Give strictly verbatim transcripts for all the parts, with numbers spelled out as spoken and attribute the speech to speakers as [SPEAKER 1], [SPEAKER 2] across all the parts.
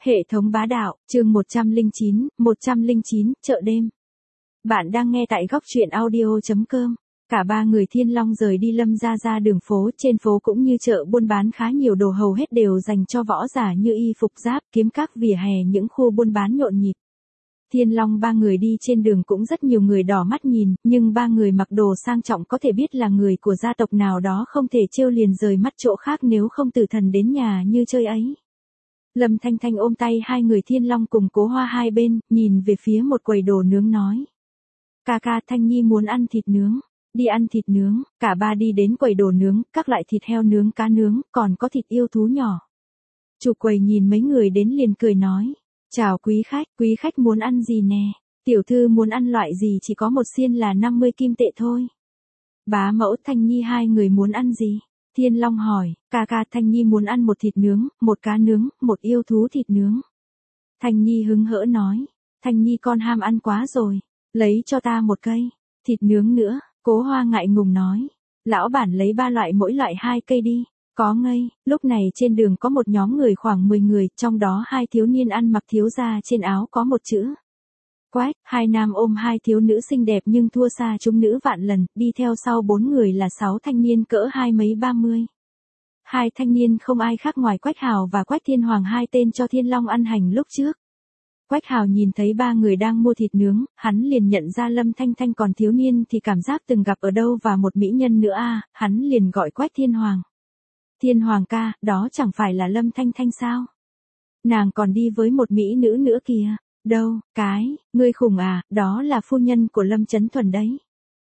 [SPEAKER 1] Hệ thống bá đạo, chương một trăm lẻ chín, một trăm lẻ chín, chợ đêm. Bạn đang nghe tại góc truyện audio chấm com. Cả ba người Thiên Long rời đi Lâm gia ra đường phố, trên phố cũng như chợ buôn bán khá nhiều đồ hầu hết đều dành cho võ giả như y phục giáp, kiếm các vỉa hè những khu buôn bán nhộn nhịp. Thiên Long ba người đi trên đường cũng rất nhiều người đỏ mắt nhìn, nhưng ba người mặc đồ sang trọng có thể biết là người của gia tộc nào đó không thể trêu liền rời mắt chỗ khác nếu không tử thần đến nhà như chơi ấy. Lâm Thanh Thanh ôm tay hai người Thiên Long cùng Cố Hoa hai bên, nhìn về phía một quầy đồ nướng nói. Ca ca, Thanh Nhi muốn ăn thịt nướng. Đi ăn thịt nướng, cả ba đi đến quầy đồ nướng, các loại thịt heo nướng, cá nướng, còn có thịt yêu thú nhỏ. Chủ quầy nhìn mấy người đến liền cười nói. Chào quý khách, quý khách muốn ăn gì nè? Tiểu thư muốn ăn loại gì chỉ có một xiên là năm mươi kim tệ thôi. Bá mẫu, Thanh Nhi hai người muốn ăn gì? Thiên Long hỏi, ca ca, Thanh Nhi muốn ăn một thịt nướng, một cá nướng, một yêu thú thịt nướng. Thanh Nhi hứng hỡ nói, Thanh Nhi con ham ăn quá rồi, lấy cho ta một cây, thịt nướng nữa. Cố Hoa ngại ngùng nói, lão bản lấy ba loại mỗi loại hai cây đi. Có ngây, lúc này trên đường có một nhóm người khoảng mười người, trong đó hai thiếu niên ăn mặc thiếu gia trên áo có một chữ. Quách, hai nam ôm hai thiếu nữ xinh đẹp nhưng thua xa chúng nữ vạn lần, đi theo sau bốn người là sáu thanh niên cỡ hai mấy ba mươi. Hai thanh niên không ai khác ngoài Quách Hào và Quách Thiên Hoàng, hai tên cho Thiên Long ăn hành lúc trước. Quách Hào nhìn thấy ba người đang mua thịt nướng, hắn liền nhận ra Lâm Thanh Thanh, còn thiếu niên thì cảm giác từng gặp ở đâu và một mỹ nhân nữa a, à, hắn liền gọi Quách Thiên Hoàng. Thiên Hoàng ca, đó chẳng phải là Lâm Thanh Thanh sao? Nàng còn đi với một mỹ nữ nữa kìa. Đâu, cái, ngươi khủng à, đó là phu nhân của Lâm Chấn Thuần đấy.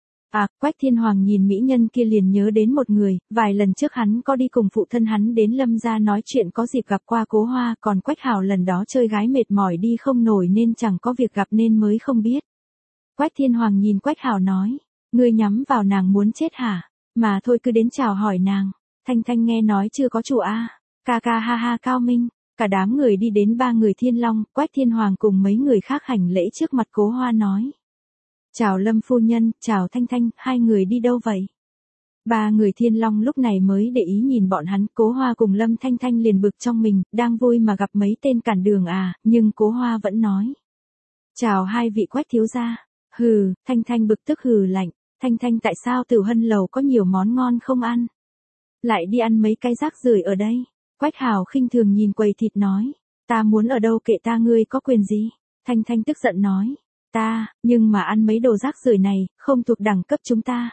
[SPEAKER 1] À, Quách Thiên Hoàng nhìn mỹ nhân kia liền nhớ đến một người, vài lần trước hắn có đi cùng phụ thân hắn đến Lâm gia nói chuyện, có dịp gặp qua Cố Hoa, còn Quách Hào lần đó chơi gái mệt mỏi đi không nổi nên chẳng có việc gặp nên mới không biết. Quách Thiên Hoàng nhìn Quách Hào nói, ngươi nhắm vào nàng muốn chết hả? Mà thôi cứ đến chào hỏi nàng. Thanh Thanh nghe nói chưa có chủ a. À. Ca ca ha ha cao minh. Cả đám người đi đến ba người Thiên Long, Quách Thiên Hoàng cùng mấy người khác hành lễ trước mặt Cố Hoa nói. Chào Lâm phu nhân, chào Thanh Thanh, hai người đi đâu vậy? Ba người Thiên Long lúc này mới để ý nhìn bọn hắn, Cố Hoa cùng Lâm Thanh Thanh liền bực trong mình, đang vui mà gặp mấy tên cản đường à, nhưng Cố Hoa vẫn nói. Chào hai vị Quách thiếu gia. Hừ, Thanh Thanh bực tức hừ lạnh, Thanh Thanh tại sao Tử Hân lầu có nhiều món ngon không ăn? Lại đi ăn mấy cái rác rưởi ở đây. Quách Hào khinh thường nhìn quầy thịt nói, ta muốn ở đâu kệ ta, ngươi có quyền gì? Thanh Thanh tức giận nói, ta, nhưng mà ăn mấy đồ rác rưởi này, không thuộc đẳng cấp chúng ta.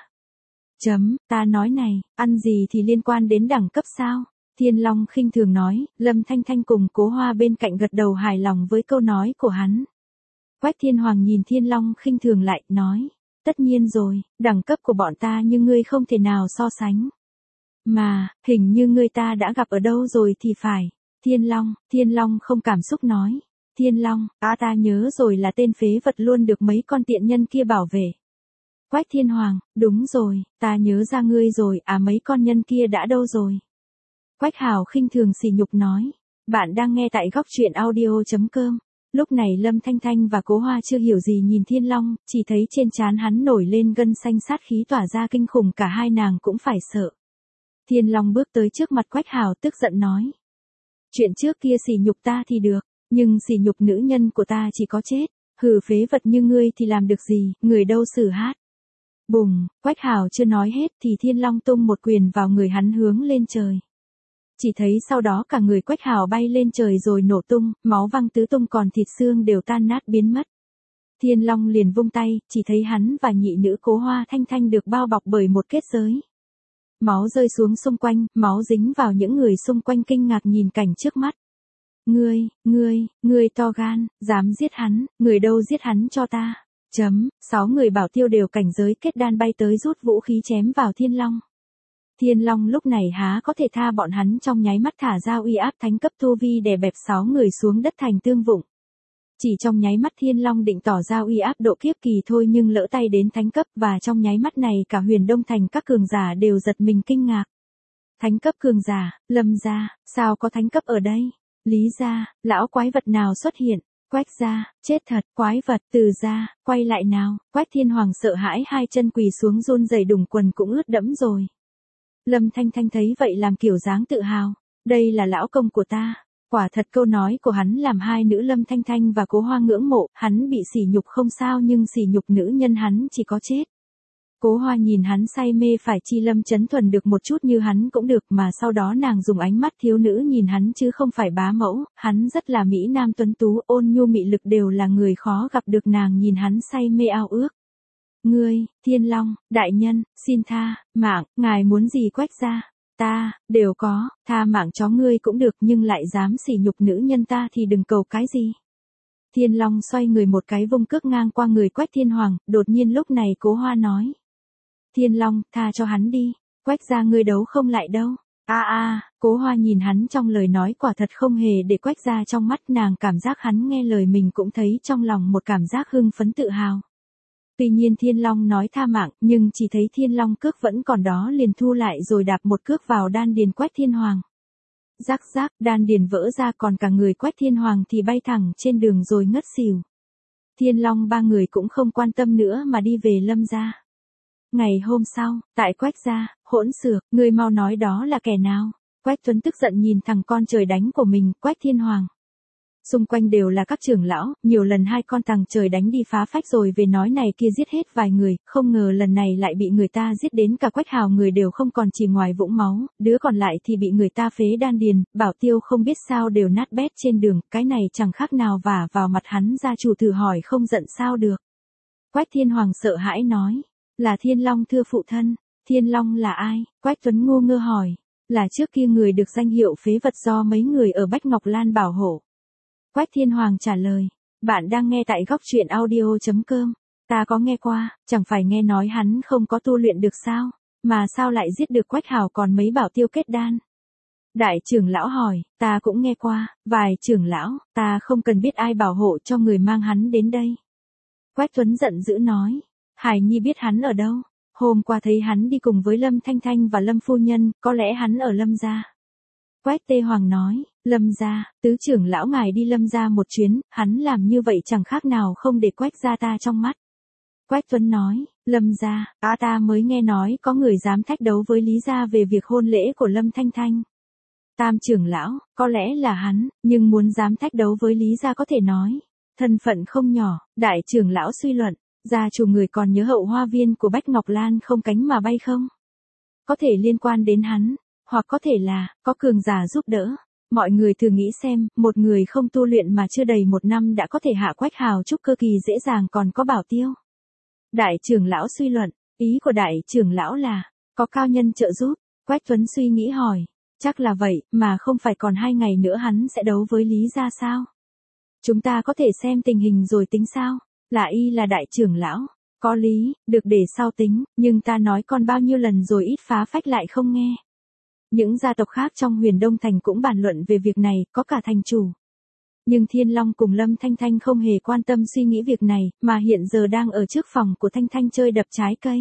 [SPEAKER 1] Chấm, ta nói này, ăn gì thì liên quan đến đẳng cấp sao? Thiên Long khinh thường nói, Lâm Thanh Thanh cùng Cố Hoa bên cạnh gật đầu hài lòng với câu nói của hắn. Quách Thiên Hoàng nhìn Thiên Long khinh thường lại, nói, tất nhiên rồi, đẳng cấp của bọn ta nhưng ngươi không thể nào so sánh. Mà, hình như ngươi ta đã gặp ở đâu rồi thì phải. Thiên Long, Thiên Long không cảm xúc nói. Thiên Long, à ta nhớ rồi, là tên phế vật luôn được mấy con tiện nhân kia bảo vệ. Quách Thiên Hoàng, đúng rồi, ta nhớ ra ngươi rồi, à mấy con nhân kia đã đâu rồi? Quách Hào khinh thường sỉ nhục nói. Bạn đang nghe tại góc truyện audio chấm com. Lúc này Lâm Thanh Thanh và Cố Hoa chưa hiểu gì nhìn Thiên Long, chỉ thấy trên trán hắn nổi lên gân xanh, sát khí tỏa ra kinh khủng, cả hai nàng cũng phải sợ. Thiên Long bước tới trước mặt Quách Hào tức giận nói. Chuyện trước kia sỉ nhục ta thì được, nhưng sỉ nhục nữ nhân của ta chỉ có chết. Hừ, phế vật như ngươi thì làm được gì, người đâu xử hát. Bùng, Quách Hào chưa nói hết thì Thiên Long tung một quyền vào người hắn hướng lên trời. Chỉ thấy sau đó cả người Quách Hào bay lên trời rồi nổ tung, máu văng tứ tung, còn thịt xương đều tan nát biến mất. Thiên Long liền vung tay, chỉ thấy hắn và nhị nữ Cố Hoa Thanh Thanh được bao bọc bởi một kết giới. Máu rơi xuống xung quanh, máu dính vào những người xung quanh kinh ngạc nhìn cảnh trước mắt. Ngươi, ngươi, ngươi to gan, dám giết hắn, người đâu giết hắn cho ta. Chấm, sáu người bảo tiêu đều cảnh giới kết đan bay tới rút vũ khí chém vào Thiên Long. Thiên Long lúc này há có thể tha bọn hắn, trong nháy mắt thả ra uy áp thánh cấp tu vi đè bẹp sáu người xuống đất thành tương vụng. Chỉ trong nháy mắt Thiên Long định tỏ ra uy áp độ kiếp kỳ thôi nhưng lỡ tay đến thánh cấp, và trong nháy mắt này cả Huyền Đông thành các cường giả đều giật mình kinh ngạc. Thánh cấp cường giả, Lâm gia, sao có thánh cấp ở đây? Lý gia, lão quái vật nào xuất hiện? Quách gia, chết thật, quái vật, Từ gia, quay lại nào. Quách Thiên Hoàng sợ hãi hai chân quỳ xuống run rẩy, đùng quần cũng ướt đẫm rồi. Lâm Thanh Thanh thấy vậy làm kiểu dáng tự hào, đây là lão công của ta. Quả thật câu nói của hắn làm hai nữ Lâm Thanh Thanh và Cố Hoa ngưỡng mộ, hắn bị sỉ nhục không sao nhưng sỉ nhục nữ nhân hắn chỉ có chết. Cố Hoa nhìn hắn say mê phải chi Lâm Chấn Thuần được một chút như hắn cũng được mà sau đó nàng dùng ánh mắt thiếu nữ nhìn hắn chứ không phải bá mẫu, hắn rất là mỹ nam tuấn tú ôn nhu mị lực đều là người khó gặp được nàng nhìn hắn say mê ao ước. Ngươi, Thiên Long, đại nhân, xin tha, mạng, ngài muốn gì Quách gia? Ta, đều có, tha mạng chó ngươi cũng được nhưng lại dám sỉ nhục nữ nhân ta thì đừng cầu cái gì. Thiên Long xoay người một cái vung cước ngang qua người Quách Thiên Hoàng, đột nhiên lúc này Cố Hoa nói. Thiên Long, tha cho hắn đi, Quách gia ngươi đấu không lại đâu. A a, Cố Hoa nhìn hắn trong lời nói quả thật không hề để Quách gia trong mắt nàng cảm giác hắn nghe lời mình cũng thấy trong lòng một cảm giác hưng phấn tự hào. Tuy nhiên Thiên Long nói tha mạng, nhưng chỉ thấy Thiên Long cước vẫn còn đó liền thu lại rồi đạp một cước vào đan điền Quách Thiên Hoàng. Rắc rắc, đan điền vỡ ra còn cả người Quách Thiên Hoàng thì bay thẳng trên đường rồi ngất xỉu. Thiên Long ba người cũng không quan tâm nữa mà đi về Lâm gia. Ngày hôm sau, tại Quách gia, hỗn xược, ngươi mau nói đó là kẻ nào? Quách Tuấn tức giận nhìn thằng con trời đánh của mình, Quách Thiên Hoàng. Xung quanh đều là các trưởng lão, nhiều lần hai con thằng trời đánh đi phá phách rồi về nói này kia giết hết vài người, không ngờ lần này lại bị người ta giết đến cả Quách Hào người đều không còn chỉ ngoài vũng máu, đứa còn lại thì bị người ta phế đan điền, Bảo Tiêu không biết sao đều nát bét trên đường, cái này chẳng khác nào vả vào mặt hắn gia chủ thử hỏi không giận sao được. Quách Thiên Hoàng sợ hãi nói, là Thiên Long thưa phụ thân, Thiên Long là ai? Quách Tuấn ngu ngơ hỏi, là trước kia người được danh hiệu phế vật do mấy người ở Bách Ngọc Lan bảo hộ. Quách Thiên Hoàng trả lời, bạn đang nghe tại góc truyện audio chấm com, ta có nghe qua, chẳng phải nghe nói hắn không có tu luyện được sao, mà sao lại giết được Quách Hào còn mấy Bảo Tiêu kết đan. Đại trưởng lão hỏi, ta cũng nghe qua, vài trưởng lão, ta không cần biết ai bảo hộ cho người mang hắn đến đây. Quách Tuấn giận dữ nói, Hải Nhi biết hắn ở đâu, hôm qua thấy hắn đi cùng với Lâm Thanh Thanh và Lâm Phu Nhân, có lẽ hắn ở Lâm gia. Quách Tê Hoàng nói, Lâm gia, tứ trưởng lão ngài đi Lâm gia một chuyến, hắn làm như vậy chẳng khác nào không để Quách gia ta trong mắt. Quách Tuấn nói, Lâm gia, á ta mới nghe nói có người dám thách đấu với Lý gia về việc hôn lễ của Lâm Thanh Thanh. Tam trưởng lão, có lẽ là hắn, nhưng muốn dám thách đấu với Lý gia có thể nói, thân phận không nhỏ, đại trưởng lão suy luận, gia chủ người còn nhớ hậu hoa viên của Bách Ngọc Lan không cánh mà bay không? Có thể liên quan đến hắn. Hoặc có thể là, có cường giả giúp đỡ. Mọi người thử nghĩ xem, một người không tu luyện mà chưa đầy một năm đã có thể hạ Quách Hào trúc cơ kỳ dễ dàng còn có Bảo Tiêu. Đại trưởng lão suy luận, ý của đại trưởng lão là, có cao nhân trợ giúp. Quách Tuấn suy nghĩ hỏi, chắc là vậy, mà không phải còn hai ngày nữa hắn sẽ đấu với Lý gia sao? Chúng ta có thể xem tình hình rồi tính sao? Là y là đại trưởng lão. Có lý, được để sau tính, nhưng ta nói con bao nhiêu lần rồi ít phá phách lại không nghe. Những gia tộc khác trong Huyền Đông Thành cũng bàn luận về việc này, có cả thành chủ. Nhưng Thiên Long cùng Lâm Thanh Thanh không hề quan tâm suy nghĩ việc này, mà hiện giờ đang ở trước phòng của Thanh Thanh chơi đập trái cây.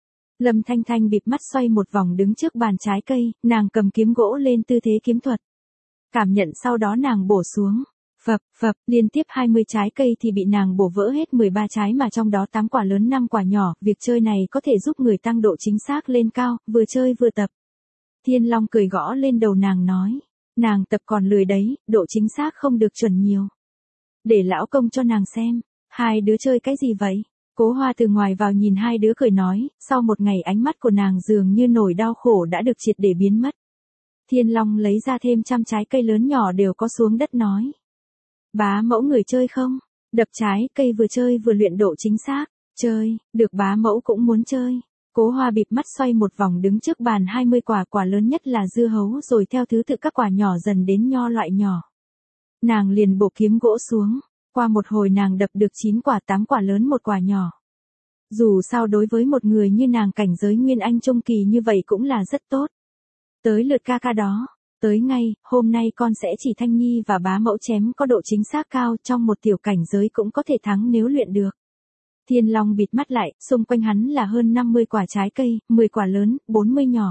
[SPEAKER 1] Lâm Thanh Thanh bịt mắt xoay một vòng đứng trước bàn trái cây, nàng cầm kiếm gỗ lên tư thế kiếm thuật. Cảm nhận sau đó nàng bổ xuống. Phập, phập, liên tiếp hai mươi trái cây thì bị nàng bổ vỡ hết mười ba trái mà trong đó tám quả lớn năm quả nhỏ, việc chơi này có thể giúp người tăng độ chính xác lên cao, vừa chơi vừa tập. Thiên Long cười gõ lên đầu nàng nói, nàng tập còn lười đấy, độ chính xác không được chuẩn nhiều. Để lão công cho nàng xem, hai đứa chơi cái gì vậy? Cố Hoa từ ngoài vào nhìn hai đứa cười nói, sau một ngày ánh mắt của nàng dường như nỗi đau khổ đã được triệt để biến mất. Thiên Long lấy ra thêm trăm trái cây lớn nhỏ đều có xuống đất nói. Bá mẫu người chơi không? Đập trái cây vừa chơi vừa luyện độ chính xác. Chơi, được bá mẫu cũng muốn chơi. Cố Hoa bịt mắt xoay một vòng đứng trước bàn hai mươi quả, quả lớn nhất là dưa hấu rồi theo thứ tự các quả nhỏ dần đến nho loại nhỏ. Nàng liền bổ kiếm gỗ xuống, qua một hồi nàng đập được chín quả, tám quả lớn một quả nhỏ. Dù sao đối với một người như nàng cảnh giới Nguyên Anh trung kỳ như vậy cũng là rất tốt. Tới lượt ca ca đó, tới ngay, hôm nay con sẽ chỉ Thanh Nhi và bá mẫu chém có độ chính xác cao, trong một tiểu cảnh giới cũng có thể thắng nếu luyện được. Thiên Long bịt mắt lại, xung quanh hắn là hơn năm mươi quả trái cây, mười quả lớn, bốn mươi nhỏ.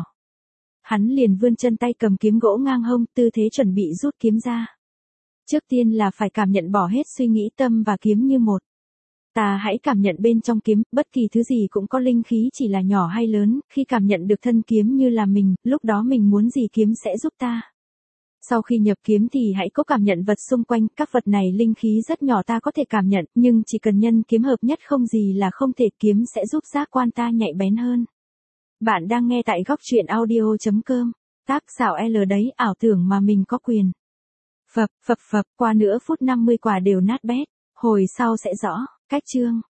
[SPEAKER 1] Hắn liền vươn chân tay cầm kiếm gỗ ngang hông, tư thế chuẩn bị rút kiếm ra. Trước tiên là phải cảm nhận bỏ hết suy nghĩ tâm và kiếm như một. Ta hãy cảm nhận bên trong kiếm, bất kỳ thứ gì cũng có linh khí chỉ là nhỏ hay lớn, khi cảm nhận được thân kiếm như là mình, lúc đó mình muốn gì kiếm sẽ giúp ta. Sau khi nhập kiếm thì hãy cố cảm nhận vật xung quanh, các vật này linh khí rất nhỏ ta có thể cảm nhận, nhưng chỉ cần nhân kiếm hợp nhất không gì là không thể, kiếm sẽ giúp giác quan ta nhạy bén hơn. Bạn đang nghe tại góc truyện audio.com, tác xảo L đấy, ảo tưởng mà mình có quyền. Phập, phập phập, qua nửa phút năm mươi quả đều nát bét, hồi sau sẽ rõ, cách chương.